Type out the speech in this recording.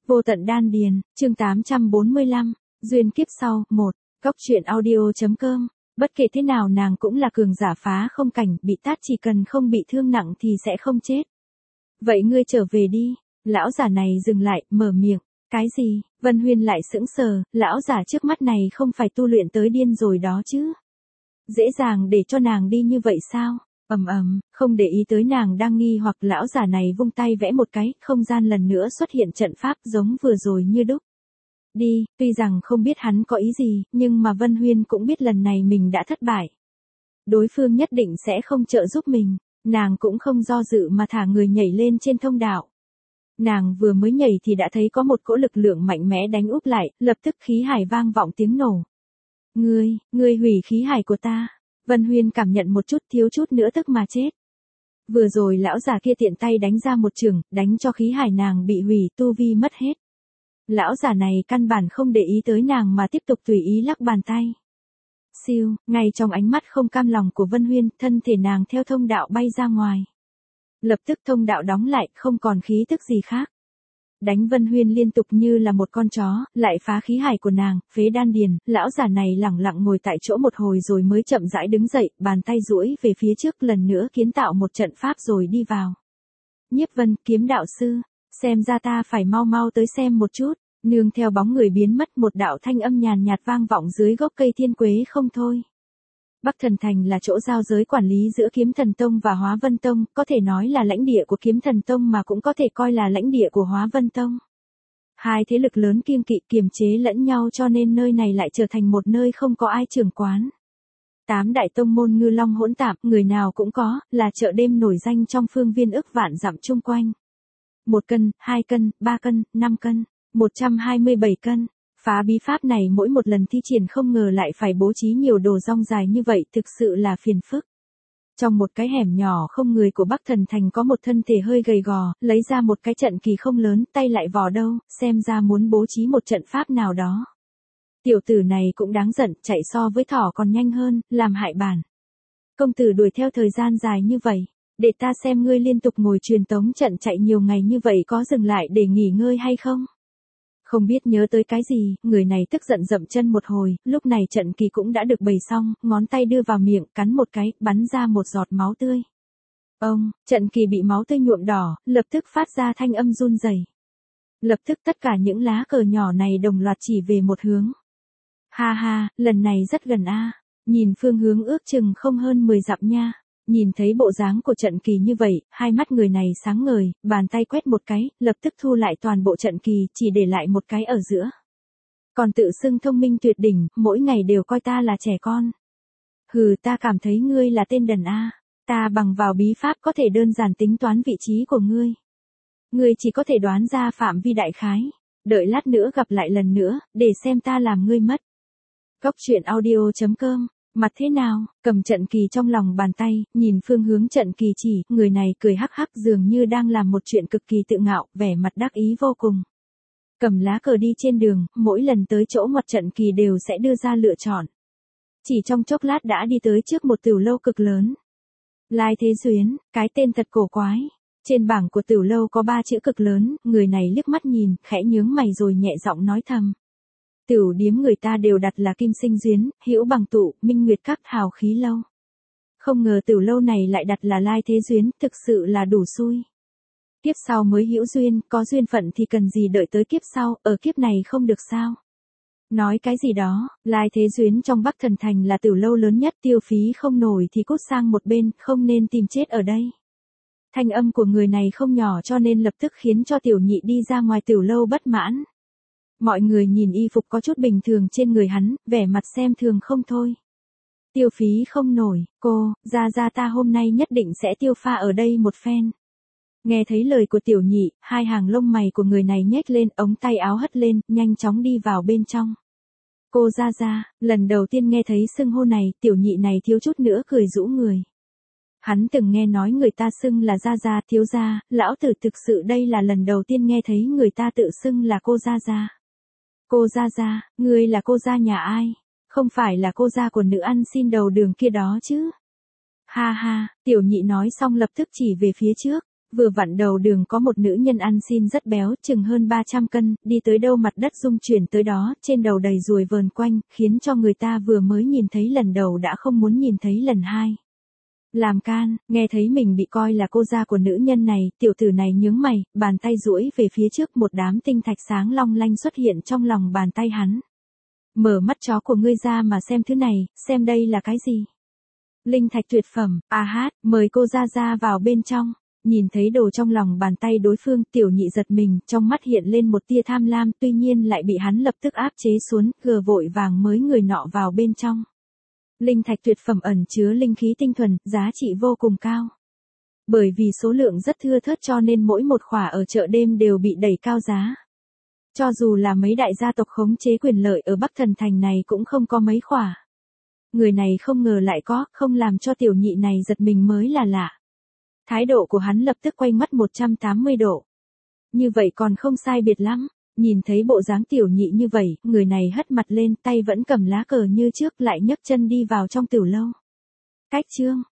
Vô tận đan điền, chương 845, duyên kiếp sau, 1, Cóc truyện audio.com. Bất kể thế nào nàng cũng là cường giả phá không cảnh, bị tát chỉ cần không bị thương nặng thì sẽ không chết. Vậy ngươi trở về đi, lão giả này dừng lại, mở miệng. Cái gì? Vân Huyên lại sững sờ, lão giả trước mắt này không phải tu luyện tới điên rồi đó chứ? Dễ dàng để cho nàng đi như vậy sao? Không để ý tới nàng đang nghi hoặc, lão giả này vung tay vẽ một cái, không gian lần nữa xuất hiện trận pháp giống vừa rồi như đúc. Đi, tuy rằng không biết hắn có ý gì, nhưng mà Vân Huyên cũng biết lần này mình đã thất bại. Đối phương nhất định sẽ không trợ giúp mình, nàng cũng không do dự mà thả người nhảy lên trên thông đạo. Nàng vừa mới nhảy thì đã thấy có một cỗ lực lượng mạnh mẽ đánh úp lại, lập tức khí hải vang vọng tiếng nổ. Ngươi hủy khí hải của ta. Vân Huyên cảm nhận một chút, thiếu chút nữa tức mà chết. Vừa rồi lão già kia tiện tay đánh ra một chưởng, đánh cho khí hải nàng bị hủy, tu vi mất hết. Lão già này căn bản không để ý tới nàng mà tiếp tục tùy ý lắc bàn tay. Siêu, ngay trong ánh mắt không cam lòng của Vân Huyên, thân thể nàng theo thông đạo bay ra ngoài. Lập tức thông đạo đóng lại, không còn khí tức gì khác. Đánh Vân Huyên liên tục như là một con chó, lại phá khí hải của nàng, phế đan điền. Lão già này lẳng lặng ngồi tại chỗ một hồi rồi mới chậm rãi đứng dậy, bàn tay duỗi về phía trước, lần nữa kiến tạo một trận pháp rồi đi vào. Nhiếp Vân, kiếm đạo sư, xem ra ta phải mau mau tới xem một chút. Nương theo bóng người biến mất, một đạo thanh âm nhàn nhạt vang vọng dưới gốc cây thiên quế không thôi. Bắc Thần Thành là chỗ giao giới quản lý giữa Kiếm Thần Tông và Hóa Vân Tông, có thể nói là lãnh địa của Kiếm Thần Tông mà cũng có thể coi là lãnh địa của Hóa Vân Tông. Hai thế lực lớn kiêng kỵ kiềm chế lẫn nhau cho nên nơi này lại trở thành một nơi không có ai trưởng quán. 8 đại tông môn ngư long hỗn tạp, người nào cũng có, là chợ đêm nổi danh trong phương viên ức vạn dặm chung quanh. 1 cân, 2 cân, 3 cân, 5 cân, 127 cân. Phá bí pháp này mỗi một lần thi triển không ngờ lại phải bố trí nhiều đồ rong dài như vậy, thực sự là phiền phức. Trong một cái hẻm nhỏ không người của Bắc Thần Thành có một thân thể hơi gầy gò, lấy ra một cái trận kỳ không lớn, tay lại vò đâu, xem ra muốn bố trí một trận pháp nào đó. Tiểu tử này cũng đáng giận, chạy so với thỏ còn nhanh hơn, làm hại bản. Công tử đuổi theo thời gian dài như vậy, để ta xem ngươi liên tục ngồi truyền tống trận chạy nhiều ngày như vậy có dừng lại để nghỉ ngơi hay không? Không biết nhớ tới cái gì, người này tức giận dậm chân một hồi, lúc này trận kỳ cũng đã được bày xong, ngón tay đưa vào miệng, cắn một cái, bắn ra một giọt máu tươi. Trận kỳ bị máu tươi nhuộm đỏ, lập tức phát ra thanh âm run rẩy. Lập tức tất cả những lá cờ nhỏ này đồng loạt chỉ về một hướng. Ha ha, lần này rất gần a. Nhìn phương hướng ước chừng không hơn 10 dặm nha. Nhìn thấy bộ dáng của trận kỳ như vậy, hai mắt người này sáng ngời, bàn tay quét một cái, lập tức thu lại toàn bộ trận kỳ, chỉ để lại một cái ở giữa. Còn tự xưng thông minh tuyệt đỉnh, mỗi ngày đều coi ta là trẻ con. Hừ, ta cảm thấy ngươi là tên đần a. Ta bằng vào bí pháp có thể đơn giản tính toán vị trí của ngươi. Ngươi chỉ có thể đoán ra phạm vi đại khái. Đợi lát nữa gặp lại lần nữa, để xem ta làm ngươi mất. Cóc truyện audio.com. Mặt thế nào, cầm trận kỳ trong lòng bàn tay, nhìn phương hướng trận kỳ chỉ, người này cười hắc hắc dường như đang làm một chuyện cực kỳ tự ngạo, vẻ mặt đắc ý vô cùng. Cầm lá cờ đi trên đường, mỗi lần tới chỗ ngoặt trận kỳ đều sẽ đưa ra lựa chọn. Chỉ trong chốc lát đã đi tới trước một tửu lâu cực lớn. Lai Thế Duyến, cái tên thật cổ quái. Trên bảng của tửu lâu có 3 chữ cực lớn, người này liếc mắt nhìn, khẽ nhướng mày rồi nhẹ giọng nói thầm. Tửu điếm người ta đều đặt là Kim Sinh Duyến, Hữu Bằng Tụ, Minh Nguyệt Các, Hào Khí Lâu. Không ngờ tửu lâu này lại đặt là Lai Thế Duyến, thực sự là đủ xui. Kiếp sau mới hữu duyên, có duyên phận thì cần gì đợi tới kiếp sau, ở kiếp này không được sao? Nói cái gì đó, Lai Thế Duyến trong Bắc Thần Thành là tửu lâu lớn nhất, tiêu phí không nổi thì cút sang một bên, không nên tìm chết ở đây. Thanh âm của người này không nhỏ cho nên lập tức khiến cho tiểu nhị đi ra ngoài tửu lâu bất mãn. Mọi người nhìn y phục có chút bình thường trên người hắn, vẻ mặt xem thường không thôi. Tiêu phí không nổi, cô, ra ta hôm nay nhất định sẽ tiêu pha ở đây một phen. Nghe thấy lời của tiểu nhị, hai hàng lông mày của người này nhếch lên, ống tay áo hất lên, nhanh chóng đi vào bên trong. Cô ra, lần đầu tiên nghe thấy xưng hô này, tiểu nhị này thiếu chút nữa cười rũ người. Hắn từng nghe nói người ta xưng là gia, thiếu gia, lão tử thực sự đây là lần đầu tiên nghe thấy người ta tự xưng là cô gia. Cô gia, ngươi là cô gia nhà ai? Không phải là cô gia của nữ ăn xin đầu đường kia đó chứ? Ha ha, tiểu nhị nói xong lập tức chỉ về phía trước. Vừa vặn đầu đường có một nữ nhân ăn xin rất béo, chừng hơn 300 cân, đi tới đâu mặt đất rung chuyển tới đó, trên đầu đầy ruồi vờn quanh, khiến cho người ta vừa mới nhìn thấy lần đầu đã không muốn nhìn thấy lần hai. Làm can, nghe thấy mình bị coi là cô gia của nữ nhân này, tiểu tử này nhướng mày, bàn tay duỗi về phía trước, một đám tinh thạch sáng long lanh xuất hiện trong lòng bàn tay hắn. Mở mắt chó của ngươi ra mà xem thứ này, xem đây là cái gì? Linh thạch tuyệt phẩm, mời cô ra vào bên trong. Nhìn thấy đồ trong lòng bàn tay đối phương, tiểu nhị giật mình, trong mắt hiện lên một tia tham lam, tuy nhiên lại bị hắn lập tức áp chế xuống, gờ vội vàng mới người nọ vào bên trong. Linh thạch tuyệt phẩm ẩn chứa linh khí tinh thuần, giá trị vô cùng cao. Bởi vì số lượng rất thưa thớt cho nên mỗi một khỏa ở chợ đêm đều bị đẩy cao giá. Cho dù là mấy đại gia tộc khống chế quyền lợi ở Bắc Thần Thành này cũng không có mấy khỏa. Người này không ngờ lại có, không làm cho tiểu nhị này giật mình mới là lạ. Thái độ của hắn lập tức quay mắt 180 độ. Như vậy còn không sai biệt lắm. Nhìn thấy bộ dáng tiểu nhị như vậy, người này hất mặt lên, tay vẫn cầm lá cờ như trước, lại nhấc chân đi vào trong tiểu lâu. Cách chương